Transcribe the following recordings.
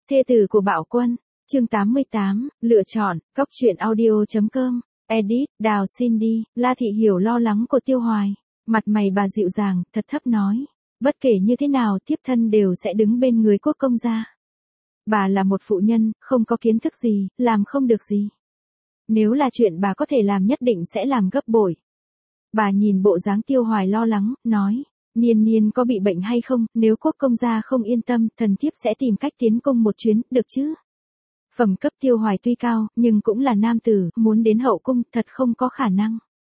Thê tử của Bạo Quân, chương 88, lựa chọn, Cóc truyện audio.com, edit, Đào Cindy, La Thị hiểu lo lắng của Tiêu Hoài, mặt mày bà dịu dàng, thật thấp nói, bất kể như thế nào thiếp thân đều sẽ đứng bên người quốc công gia. Bà là một phụ nhân, không có kiến thức gì, làm không được gì. Nếu là chuyện bà có thể làm nhất định sẽ làm gấp bội. Bà nhìn bộ dáng Tiêu Hoài lo lắng, nói, Niên Niên có bị bệnh hay không, nếu quốc công gia không yên tâm, thần thiếp sẽ tìm cách tiến công một chuyến, được chứ? Phẩm cấp Tiêu Hoài tuy cao, nhưng cũng là nam tử, muốn đến hậu cung, thật không có khả năng.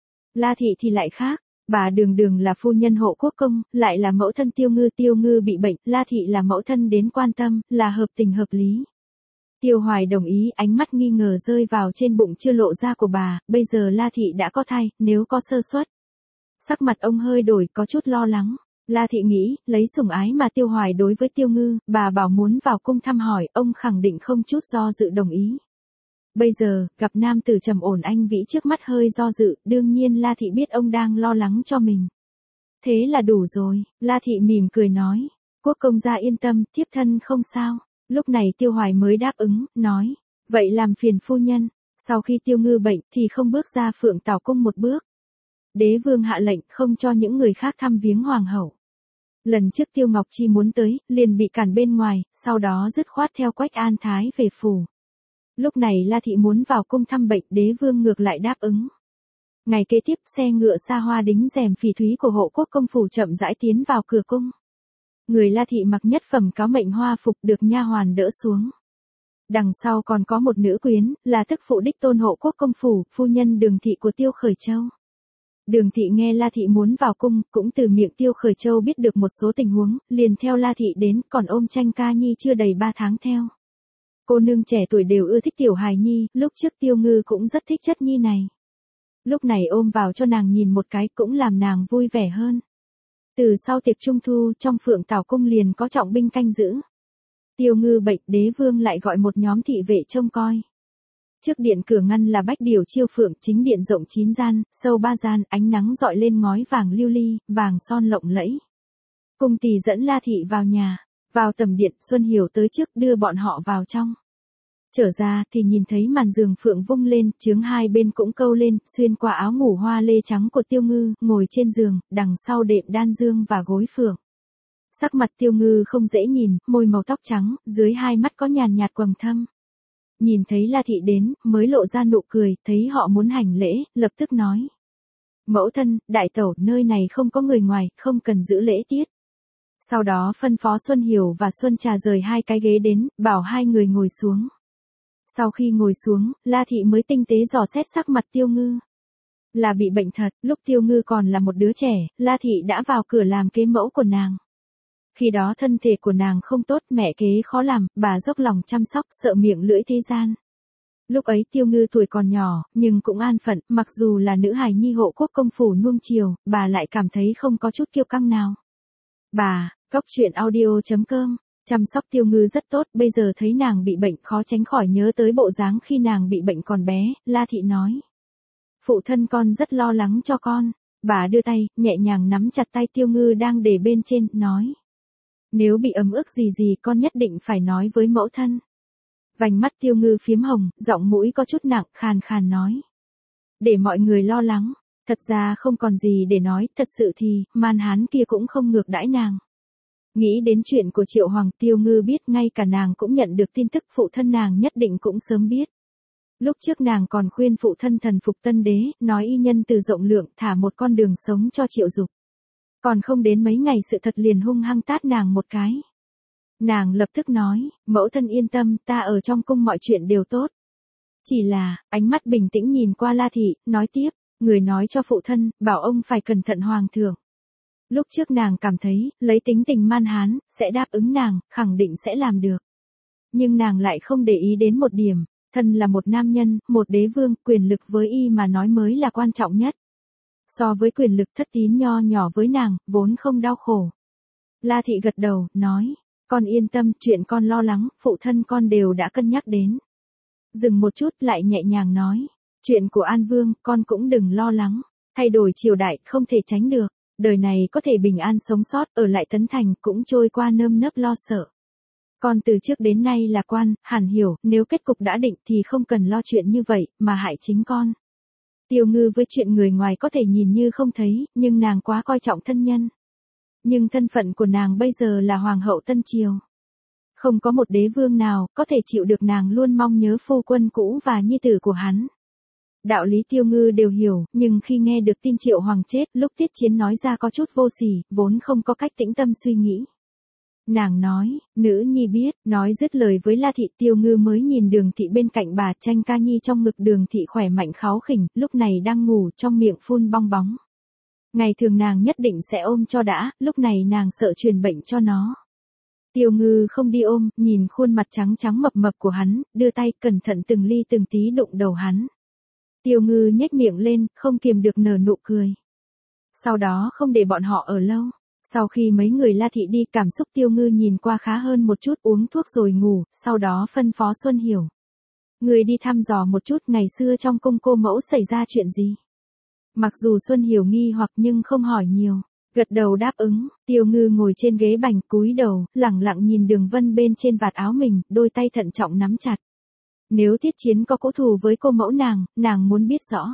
La Thị thì lại khác, bà đường đường là phu nhân hộ quốc công, lại là mẫu thân Tiêu Ngư bị bệnh, La Thị là mẫu thân đến quan tâm, là hợp tình hợp lý. Tiêu Hoài đồng ý, ánh mắt nghi ngờ rơi vào trên bụng chưa lộ ra của bà, bây giờ La Thị đã có thai, nếu có sơ suất. Sắc mặt ông hơi đổi, có chút lo lắng. La Thị nghĩ, lấy sủng ái mà Tiêu Hoài đối với Tiêu Ngư, bà bảo muốn vào cung thăm hỏi, ông khẳng định không chút do dự đồng ý. Bây giờ, gặp nam tử trầm ổn anh vĩ trước mắt hơi do dự, đương nhiên La Thị biết ông đang lo lắng cho mình. Thế là đủ rồi, La Thị mỉm cười nói, quốc công gia yên tâm, thiếp thân không sao. Lúc này Tiêu Hoài mới đáp ứng, nói, vậy làm phiền phu nhân, sau khi Tiêu Ngư bệnh thì không bước ra Phượng Tảo cung một bước. Đế vương hạ lệnh không cho những người khác thăm viếng hoàng hậu. Lần trước Tiêu Ngọc Chi muốn tới, liền bị cản bên ngoài, sau đó dứt khoát theo Quách An Thái về phủ. Lúc này La Thị muốn vào cung thăm bệnh, đế vương ngược lại đáp ứng. Ngày kế tiếp, xe ngựa xa hoa đính rèm phỉ thúy của hộ quốc công phủ chậm rãi tiến vào cửa cung. Người La Thị mặc nhất phẩm cáo mệnh hoa phục được nha hoàn đỡ xuống. Đằng sau còn có một nữ quyến, là thức phụ đích tôn hộ quốc công phủ, phu nhân Đường Thị của Tiêu Khởi Châu. Đường Thị nghe La Thị muốn vào cung, cũng từ miệng Tiêu Khởi Châu biết được một số tình huống, liền theo La Thị đến, còn ôm Tranh Ca Nhi chưa đầy 3 tháng theo. Cô nương trẻ tuổi đều ưa thích tiểu hài nhi, lúc trước Tiêu Ngư cũng rất thích chất nhi này. Lúc này ôm vào cho nàng nhìn một cái cũng làm nàng vui vẻ hơn. Từ sau tiệc trung thu, trong Phượng Tảo cung liền có trọng binh canh giữ. Tiêu Ngư bệnh, đế vương lại gọi một nhóm thị vệ trông coi. Trước điện cửa ngăn là bách điểu chiêu phượng, chính điện rộng 9 gian, sâu 3 gian, ánh nắng dọi lên ngói vàng lưu ly, vàng son lộng lẫy. Cung tỳ dẫn La Thị vào nhà, vào tầm điện, Xuân Hiểu tới trước đưa bọn họ vào trong. Trở ra thì nhìn thấy màn giường phượng vung lên, chướng hai bên cũng câu lên, xuyên qua áo ngủ hoa lê trắng của Tiêu Ngư, ngồi trên giường, đằng sau đệm đan dương và gối phượng. Sắc mặt Tiêu Ngư không dễ nhìn, môi màu tóc trắng, dưới hai mắt có nhàn nhạt quầng thâm. Nhìn thấy La Thị đến, mới lộ ra nụ cười, thấy họ muốn hành lễ, lập tức nói. Mẫu thân, đại tẩu, nơi này không có người ngoài, không cần giữ lễ tiết. Sau đó phân phó Xuân Hiểu và Xuân Trà rời hai cái ghế đến, bảo hai người ngồi xuống. Sau khi ngồi xuống, La Thị mới tinh tế dò xét sắc mặt Tiêu Ngư. Là bị bệnh thật, lúc Tiêu Ngư còn là một đứa trẻ, La Thị đã vào cửa làm kế mẫu của nàng. Khi đó thân thể của nàng không tốt, mẹ kế khó làm, bà dốc lòng chăm sóc, sợ miệng lưỡi thế gian. Lúc ấy Tiêu Ngư tuổi còn nhỏ, nhưng cũng an phận, mặc dù là nữ hài nhi hộ quốc công phủ nuông chiều, bà lại cảm thấy không có chút kiêu căng nào. Bà, Cóc truyện audio.com, chăm sóc Tiêu Ngư rất tốt, bây giờ thấy nàng bị bệnh khó tránh khỏi nhớ tới bộ dáng khi nàng bị bệnh còn bé, La Thị nói. Phụ thân con rất lo lắng cho con, bà đưa tay, nhẹ nhàng nắm chặt tay Tiêu Ngư đang để bên trên, nói. Nếu bị ấm ức gì con nhất định phải nói với mẫu thân. Vành mắt Tiêu Ngư phiếm hồng, giọng mũi có chút nặng, khàn khàn nói. Để mọi người lo lắng, thật ra không còn gì để nói, thật sự thì, man hán kia cũng không ngược đãi nàng. Nghĩ đến chuyện của Triệu Hoàng, Tiêu Ngư biết ngay cả nàng cũng nhận được tin tức, phụ thân nàng nhất định cũng sớm biết. Lúc trước nàng còn khuyên phụ thân thần phục Tân Đế, nói y nhân từ rộng lượng, thả một con đường sống cho Triệu Dục. Còn không đến mấy ngày sự thật liền hung hăng tát nàng một cái. Nàng lập tức nói, mẫu thân yên tâm, ta ở trong cung mọi chuyện đều tốt. Chỉ là, ánh mắt bình tĩnh nhìn qua La Thị, nói tiếp, người nói cho phụ thân, bảo ông phải cẩn thận hoàng thượng. Lúc trước nàng cảm thấy, lấy tính tình man hán, sẽ đáp ứng nàng, khẳng định sẽ làm được. Nhưng nàng lại không để ý đến một điểm, thân là một nam nhân, một đế vương, quyền lực với y mà nói mới là quan trọng nhất. So với quyền lực thất tín nho nhỏ với nàng, vốn không đau khổ. La Thị gật đầu, nói, con yên tâm, chuyện con lo lắng, phụ thân con đều đã cân nhắc đến. Dừng một chút lại nhẹ nhàng nói, chuyện của An Vương, con cũng đừng lo lắng, thay đổi triều đại không thể tránh được, đời này có thể bình an sống sót ở lại Tấn Thành cũng trôi qua nơm nớp lo sợ. Con từ trước đến nay là quan, hẳn hiểu, nếu kết cục đã định thì không cần lo chuyện như vậy, mà hại chính con. Tiêu Ngư với chuyện người ngoài có thể nhìn như không thấy, nhưng nàng quá coi trọng thân nhân. Nhưng thân phận của nàng bây giờ là hoàng hậu Tân Triều. Không có một đế vương nào có thể chịu được nàng luôn mong nhớ phu quân cũ và nhi tử của hắn. Đạo lý Tiêu Ngư đều hiểu, nhưng khi nghe được tin Triệu Hoàng chết, lúc Tiết Chiến nói ra có chút vô sỉ, vốn không có cách tĩnh tâm suy nghĩ. Nàng nói, nữ nhi biết, nói dứt lời với La Thị. Tiêu Ngư mới nhìn Đường Thị bên cạnh bà. Tranh Ca Nhi trong ngực Đường Thị khỏe mạnh kháu khỉnh, lúc này đang ngủ, trong miệng phun bong bóng. Ngày thường nàng nhất định sẽ ôm cho đã, lúc này nàng sợ truyền bệnh cho nó. Tiêu Ngư không đi ôm, nhìn khuôn mặt trắng trắng mập mập của hắn, đưa tay cẩn thận từng ly từng tí đụng đầu hắn. Tiêu Ngư nhếch miệng lên, không kiềm được nở nụ cười. Sau đó không để bọn họ ở lâu. Sau khi mấy người La Thị đi, cảm xúc Tiêu Ngư nhìn qua khá hơn một chút, uống thuốc rồi ngủ, sau đó phân phó Xuân Hiểu. Người đi thăm dò một chút ngày xưa trong cung cô mẫu xảy ra chuyện gì. Mặc dù Xuân Hiểu nghi hoặc nhưng không hỏi nhiều. Gật đầu đáp ứng. Tiêu Ngư ngồi trên ghế bành, cúi đầu, lẳng lặng nhìn đường vân bên trên vạt áo mình, đôi tay thận trọng nắm chặt. Nếu Tiết Chiến có cũ thù với cô mẫu nàng muốn biết rõ.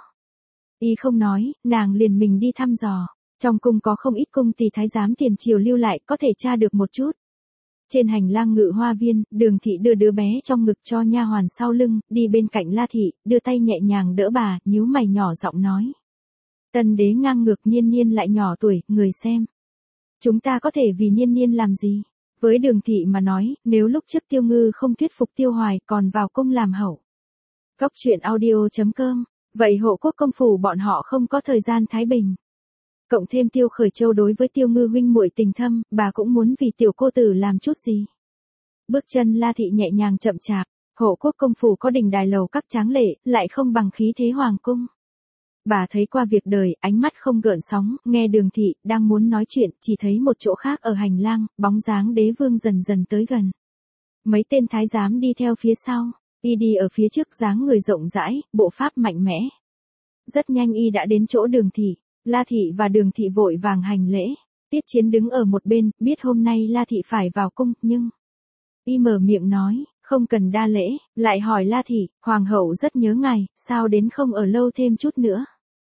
Y không nói, nàng liền mình đi thăm dò. Trong cung có không ít cung tỳ thái giám tiền triều lưu lại, có thể tra được một chút. Trên hành lang Ngự Hoa Viên, Đường Thị đưa đứa bé trong ngực cho nha hoàn sau lưng, đi bên cạnh La Thị, đưa tay nhẹ nhàng đỡ bà, nhíu mày nhỏ giọng nói. Tân đế ngang ngược, Niên Niên lại nhỏ tuổi, người xem. Chúng ta có thể vì Niên Niên làm gì? Với Đường Thị mà nói, nếu lúc trước Tiêu Ngư không thuyết phục Tiêu Hoài còn vào cung làm hậu. Góc truyện audio.com, vậy hộ quốc công phủ bọn họ không có thời gian thái bình. Cộng thêm Tiêu Khởi Châu đối với Tiêu Ngư huynh muội tình thâm, bà cũng muốn vì tiểu cô tử làm chút gì. Bước chân La Thị nhẹ nhàng chậm chạp, hộ quốc công phủ có đình đài lầu các tráng lệ, lại không bằng khí thế hoàng cung. Bà thấy qua việc đời, ánh mắt không gợn sóng, nghe Đường Thị đang muốn nói chuyện, chỉ thấy một chỗ khác ở hành lang, bóng dáng đế vương dần dần tới gần. Mấy tên thái giám đi theo phía sau, y đi ở phía trước dáng người rộng rãi, bộ pháp mạnh mẽ. Rất nhanh y đã đến chỗ Đường Thị. La Thị và Đường Thị vội vàng hành lễ. Tiết Chiến đứng ở một bên, biết hôm nay La Thị phải vào cung, nhưng y mở miệng nói, không cần đa lễ, lại hỏi La Thị, hoàng hậu rất nhớ ngài, sao đến không ở lâu thêm chút nữa.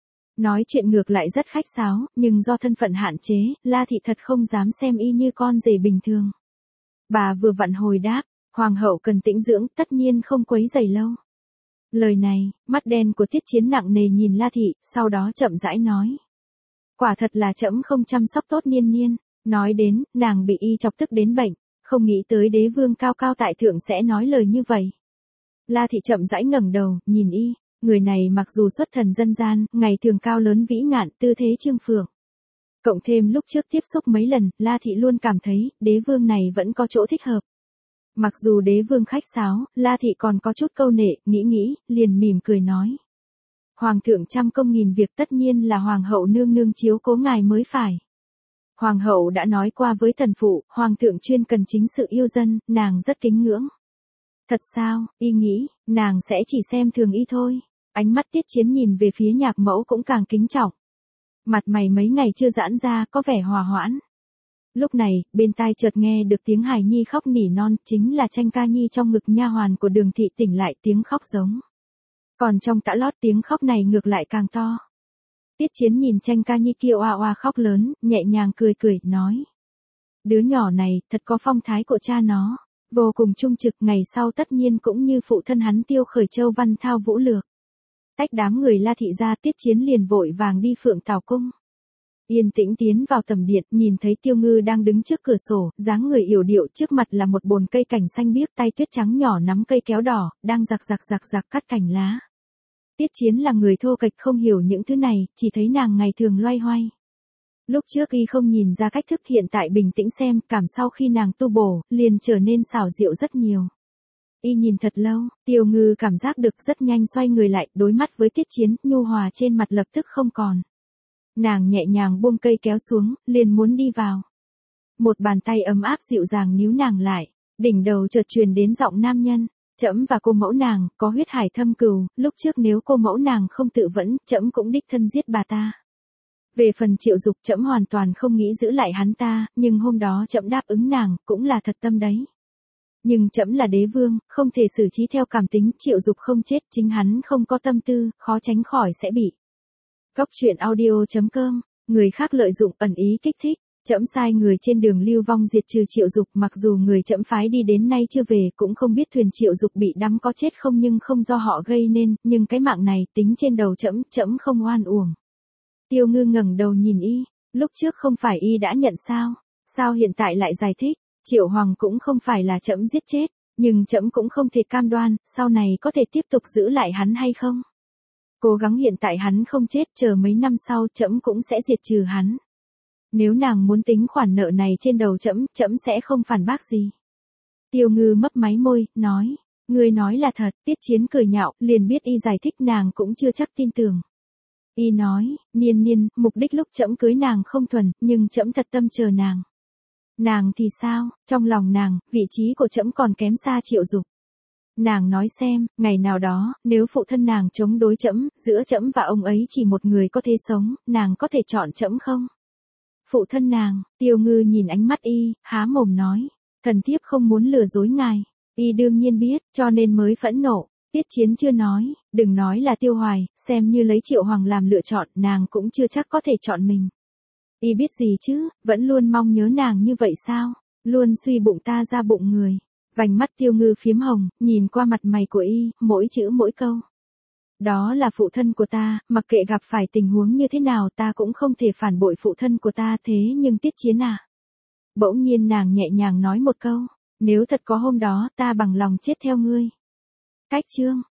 Nói chuyện ngược lại rất khách sáo, nhưng do thân phận hạn chế, La Thị thật không dám xem y như con rể bình thường. Bà vừa vặn hồi đáp, hoàng hậu cần tĩnh dưỡng, tất nhiên không quấy rầy lâu. Lời này, mắt đen của Tiết Chiến nặng nề nhìn La Thị, sau đó chậm rãi nói. Quả thật là trẫm không chăm sóc tốt Niên Niên. Nói đến, nàng bị y chọc tức đến bệnh, không nghĩ tới đế vương cao cao tại thượng sẽ nói lời như vậy. La Thị chậm rãi ngẩng đầu, nhìn y, người này mặc dù xuất thần dân gian, ngày thường cao lớn vĩ ngạn, tư thế trương phượng. Cộng thêm lúc trước tiếp xúc mấy lần, La Thị luôn cảm thấy, đế vương này vẫn có chỗ thích hợp. Mặc dù đế vương khách sáo, La Thị còn có chút câu nệ, nghĩ, liền mỉm cười nói. Hoàng thượng trăm công nghìn việc, tất nhiên là hoàng hậu nương nương chiếu cố ngài mới phải. Hoàng hậu đã nói qua với thần phụ, hoàng thượng chuyên cần chính sự yêu dân, nàng rất kính ngưỡng. Thật sao, y nghĩ, nàng sẽ chỉ xem thường y thôi. Ánh mắt Tiết Chiến nhìn về phía nhạc mẫu cũng càng kính trọng. Mặt mày mấy ngày chưa giãn ra, có vẻ hòa hoãn. Lúc này, bên tai chợt nghe được tiếng hài nhi khóc nỉ non, chính là Tranh Ca Nhi trong ngực nha hoàn của Đường Thị tỉnh lại, tiếng khóc giống. Còn trong tã lót tiếng khóc này ngược lại càng to. Tiết Chiến nhìn Tranh Ca Nhi kia oa oa khóc lớn, nhẹ nhàng cười, nói. Đứa nhỏ này, thật có phong thái của cha nó, vô cùng trung trực, ngày sau tất nhiên cũng như phụ thân hắn Tiêu Khởi Châu văn thao vũ lược. Tách đám người La Thị ra, Tiết Chiến liền vội vàng đi Phượng Tào cung. Yên tĩnh tiến vào tầm điện, nhìn thấy Tiêu Ngư đang đứng trước cửa sổ, dáng người yểu điệu, trước mặt là một bồn cây cảnh xanh biếc, tay tuyết trắng nhỏ nắm cây kéo đỏ, đang giặc cắt cành lá. Tiết Chiến là người thô kệch không hiểu những thứ này, chỉ thấy nàng ngày thường loay hoay. Lúc trước y không nhìn ra cách thức, hiện tại bình tĩnh xem, cảm sau khi nàng tu bổ, liền trở nên xảo diệu rất nhiều. Y nhìn thật lâu, Tiêu Ngư cảm giác được, rất nhanh xoay người lại, đối mắt với Tiết Chiến, nhu hòa trên mặt lập tức không còn. Nàng nhẹ nhàng buông cây kéo xuống, liền muốn đi vào. Một bàn tay ấm áp dịu dàng níu nàng lại, đỉnh đầu chợt truyền đến giọng nam nhân. Trẫm và cô mẫu nàng, có huyết hải thâm cừu, lúc trước nếu cô mẫu nàng không tự vẫn, trẫm cũng đích thân giết bà ta. Về phần Triệu Dục, trẫm hoàn toàn không nghĩ giữ lại hắn ta, nhưng hôm đó trẫm đáp ứng nàng, cũng là thật tâm đấy. Nhưng trẫm là đế vương, không thể xử trí theo cảm tính, Triệu Dục không chết, chính hắn không có tâm tư, khó tránh khỏi sẽ bị. Cóc truyện audio.com, người khác lợi dụng ẩn ý kích thích, trẫm sai người trên đường lưu vong diệt trừ Triệu Dục, mặc dù người trẫm phái đi đến nay chưa về, cũng không biết thuyền Triệu Dục bị đắm có chết không, nhưng không do họ gây nên, nhưng cái mạng này tính trên đầu trẫm không oan uổng. Tiêu Ngư ngẩng đầu nhìn y, lúc trước không phải y đã nhận sao? Sao hiện tại lại giải thích? Triệu Hoàng cũng không phải là trẫm giết chết, nhưng trẫm cũng không thể cam đoan, sau này có thể tiếp tục giữ lại hắn hay không? Cố gắng hiện tại hắn không chết, chờ mấy năm sau trẫm cũng sẽ diệt trừ hắn. Nếu nàng muốn tính khoản nợ này trên đầu trẫm sẽ không phản bác gì. Tiêu Ngư mấp máy môi, nói, ngươi nói là thật. Tiết Chiến cười nhạo, liền biết y giải thích nàng cũng chưa chắc tin tưởng. Y nói, Niên, mục đích lúc trẫm cưới nàng không thuần, nhưng trẫm thật tâm chờ nàng. Nàng thì sao, trong lòng nàng, vị trí của trẫm còn kém xa Triệu Dục. Nàng nói xem, ngày nào đó, nếu phụ thân nàng chống đối trẫm, giữa trẫm và ông ấy chỉ một người có thể sống, nàng có thể chọn trẫm không? Phụ thân nàng, Tiêu Ngư nhìn ánh mắt y, há mồm nói, thần thiếp không muốn lừa dối ngài. Y đương nhiên biết, cho nên mới phẫn nộ. Tiết Chiến chưa nói, đừng nói là Tiêu Hoài, xem như lấy Triệu Hoàng làm lựa chọn, nàng cũng chưa chắc có thể chọn mình. Y biết gì chứ, vẫn luôn mong nhớ nàng như vậy sao? Luôn suy bụng ta ra bụng người. Vành mắt Tiêu Ngư phiếm hồng, nhìn qua mặt mày của y, mỗi chữ mỗi câu. Đó là phụ thân của ta, mặc kệ gặp phải tình huống như thế nào ta cũng không thể phản bội phụ thân của ta, thế nhưng Tiết Chiến à. Bỗng nhiên nàng nhẹ nhàng nói một câu, nếu thật có hôm đó ta bằng lòng chết theo ngươi. Cách chương.